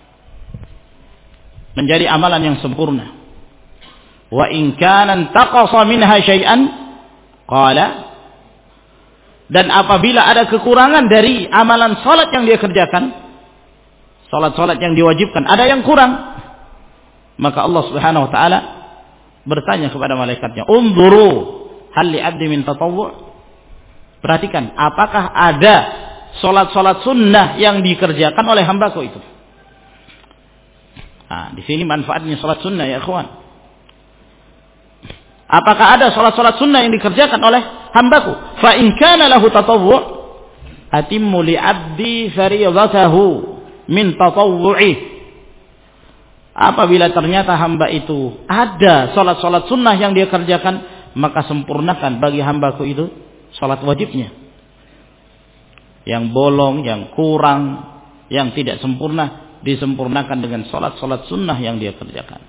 menjadi amalan yang sempurna. Wa in kana taqasa minha syai'an qala, dan apabila ada kekurangan dari amalan salat yang dia kerjakan, salat-salat yang diwajibkan ada yang kurang, maka Allah Subhanahu wa taala bertanya kepada malaikatnya, "Unzuru hal li 'abdi min tatawwu'." Perhatikan, apakah ada salat-salat sunnah yang dikerjakan oleh hambaku itu? Nah, Nah, di sini manfaatnya salat sunnah ya ikhwan. Apakah ada salat sunnah yang dikerjakan oleh hambaku? Fa in kana lahu tatawwu' atimmu li 'abdi fariidatahu min tatawwu'i. Apabila ternyata hamba itu ada salat sunnah yang dia kerjakan, maka sempurnakan bagi hambaku itu salat wajibnya. Yang bolong, yang kurang, yang tidak sempurna, disempurnakan dengan salat sunnah yang dia kerjakan.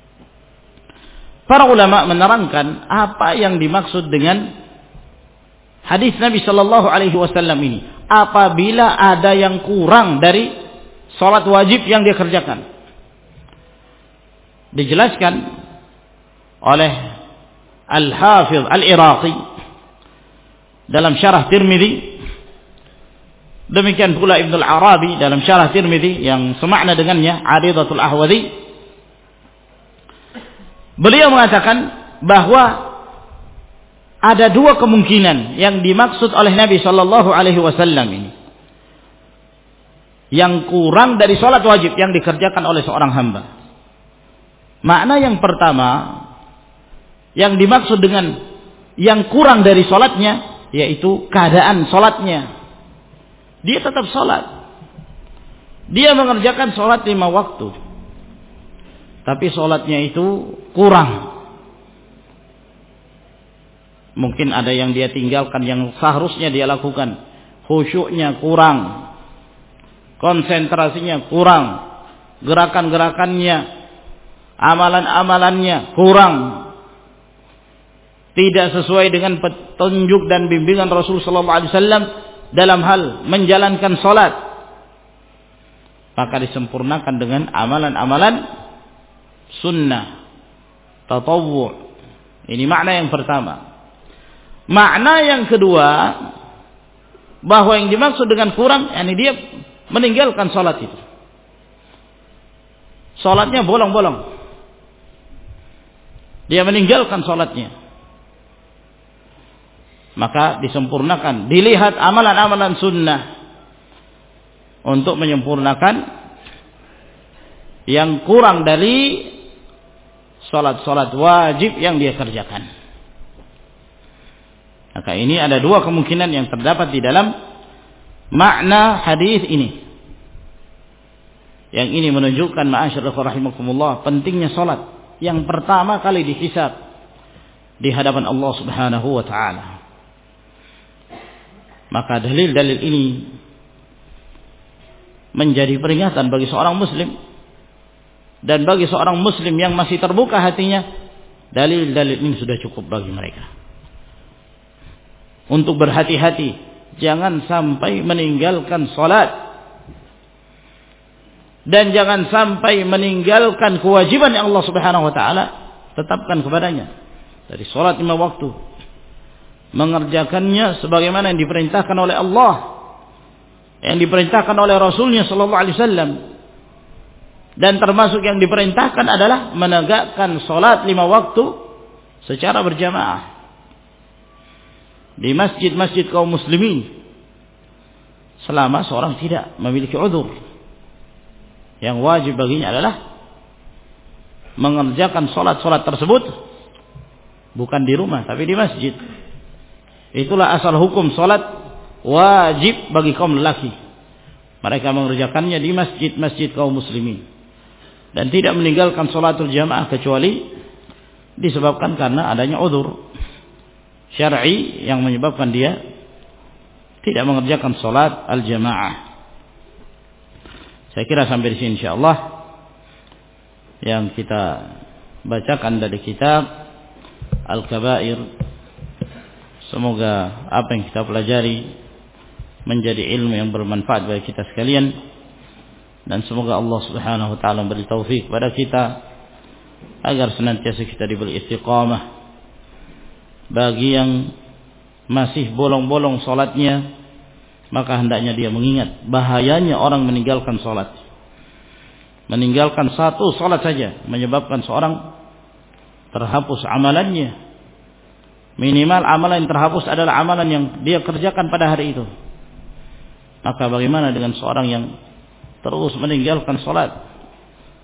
Para ulama menerangkan apa yang dimaksud dengan hadis Nabi Shallallahu Alaihi Wasallam ini. Apabila ada yang kurang dari salat wajib yang dia kerjakan, dijelaskan oleh Al-Hafidh Al-Iraqi dalam syarah Tirmidzi, demikian pula Ibnu Al-Arabi dalam syarah Tirmidzi yang semakna dengannya, Aridatul Ahwadhi. Beliau mengatakan bahwa ada dua kemungkinan yang dimaksud oleh Nabi Shallallahu Alaihi Wasallam ini, yang kurang dari salat wajib yang dikerjakan oleh seorang hamba. Makna yang pertama yang dimaksud dengan yang kurang dari salatnya, yaitu keadaan salatnya. Dia tetap salat, dia mengerjakan salat 5 waktu, tapi salatnya itu kurang. Mungkin ada yang dia tinggalkan yang seharusnya dia lakukan, khusyuknya kurang, konsentrasinya kurang, gerakan-gerakannya, amalan-amalannya kurang, tidak sesuai dengan petunjuk dan bimbingan Rasul sallallahu alaihi wasallam dalam hal menjalankan salat, maka disempurnakan dengan amalan-amalan sunnah, tatawwu'. Ini makna yang pertama. Makna yang kedua, bahwa yang dimaksud dengan kurang, yakni dia meninggalkan salat itu, salatnya bolong-bolong, dia meninggalkan salatnya, maka disempurnakan, dilihat amalan-amalan sunnah untuk menyempurnakan yang kurang dari salat wajib yang dia kerjakan. Maka ini ada dua kemungkinan yang terdapat di dalam makna hadis ini. Yang ini menunjukkan, ma'asyiral rahimakumullah, pentingnya salat yang pertama kali dihisab di hadapan Allah Subhanahu wa taala. Maka dalil-dalil ini menjadi peringatan bagi seorang muslim, dan bagi seorang muslim yang masih terbuka hatinya, dalil-dalil ini sudah cukup bagi mereka untuk berhati-hati, jangan sampai meninggalkan salat, dan jangan sampai meninggalkan kewajiban yang Allah Subhanahu wa taala tetapkan kepadanya dari salat 5 waktu, mengerjakannya sebagaimana yang diperintahkan oleh Allah, yang diperintahkan oleh Rasulnya sallallahu alaihi wasallam. Dan termasuk yang diperintahkan adalah menegakkan salat 5 waktu secara berjamaah di masjid-masjid kaum muslimin, selama seorang tidak memiliki uzur. Yang wajib baginya adalah mengerjakan salat-salat tersebut bukan di rumah tapi di masjid. Itulah asal hukum salat wajib bagi kaum lelaki. Mereka mengerjakannya di masjid-masjid kaum muslimin, dan tidak meninggalkan salatul jamaah kecuali disebabkan karena adanya uzur syar'i yang menyebabkan dia tidak mengerjakan salat al-jamaah. Saya kira sampai di sini insyaallah yang kita bacakan dari kitab Al-Kabair. Semoga apa yang kita pelajari menjadi ilmu yang bermanfaat bagi kita sekalian, dan semoga Allah Subhanahu wa taala memberi taufik kepada kita agar senantiasa kita diberi istiqamah. Bagi yang masih bolong-bolong salatnya, maka hendaknya dia mengingat bahayanya orang meninggalkan salat. Meninggalkan satu salat saja menyebabkan seorang terhapus amalannya. Minimal amalan yang terhapus adalah amalan yang dia kerjakan pada hari itu. Maka bagaimana dengan seorang yang terus meninggalkan salat?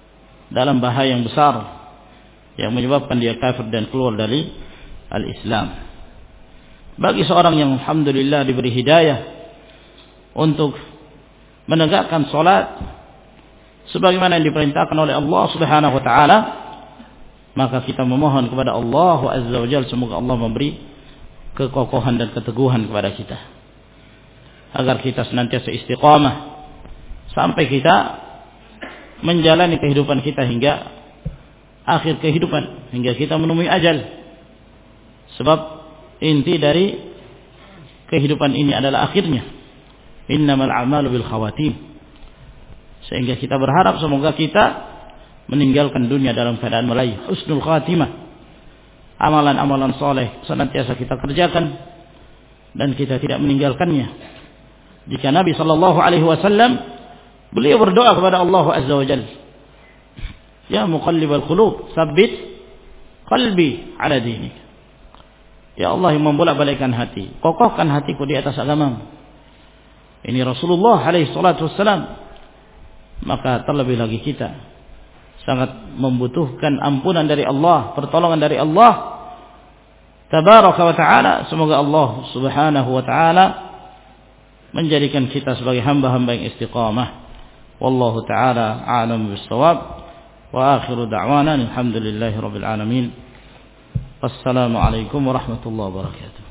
dalam bahaya yang besar yang menyebabkan dia kafir dan keluar dari al-Islam. Bagi seorang yang alhamdulillah diberi hidayah untuk menegakkan salat sebagaimana yang diperintahkan oleh Allah Subhanahu wa taala, maka kita memohon kepada Allah Azza wa Jalla semoga Allah memberi kekokohan dan keteguhan kepada kita agar kita senantiasa istiqamah sampai kita menjalani kehidupan kita hingga akhir kehidupan, hingga kita menemui ajal. Sebab inti dari kehidupan ini adalah akhirnya. Innamal a'malu bil khawatim. Sehingga kita berharap semoga kita meninggalkan dunia dalam keadaan meraih husnul khatimah. Amalan-amalan soleh senantiasa kita kerjakan dan kita tidak meninggalkannya. Jika Nabi sallallahu alaihi wasallam beliau berdoa kepada Allah Azza wa Jalla, ya muqallibal qulub, tsabbit qalbi ala dinik. Ya Allah yang membolak-balikkan hati, kokohkan hatiku di atas agamamu. Ini Rasulullah alaihi salatu wassalam. Maka terlebih lagi kita sangat membutuhkan ampunan dari Allah, pertolongan dari Allah tabaraka wa taala. Semoga Allah Subhanahu wa taala menjadikan kita sebagai hamba-hamba yang istiqamah. Wallahu taala a'lam bis-shawab. Wa akhiru da'wana alhamdulillahi rabbil alamin. Wassalamu alaikum warahmatullahi wabarakatuh.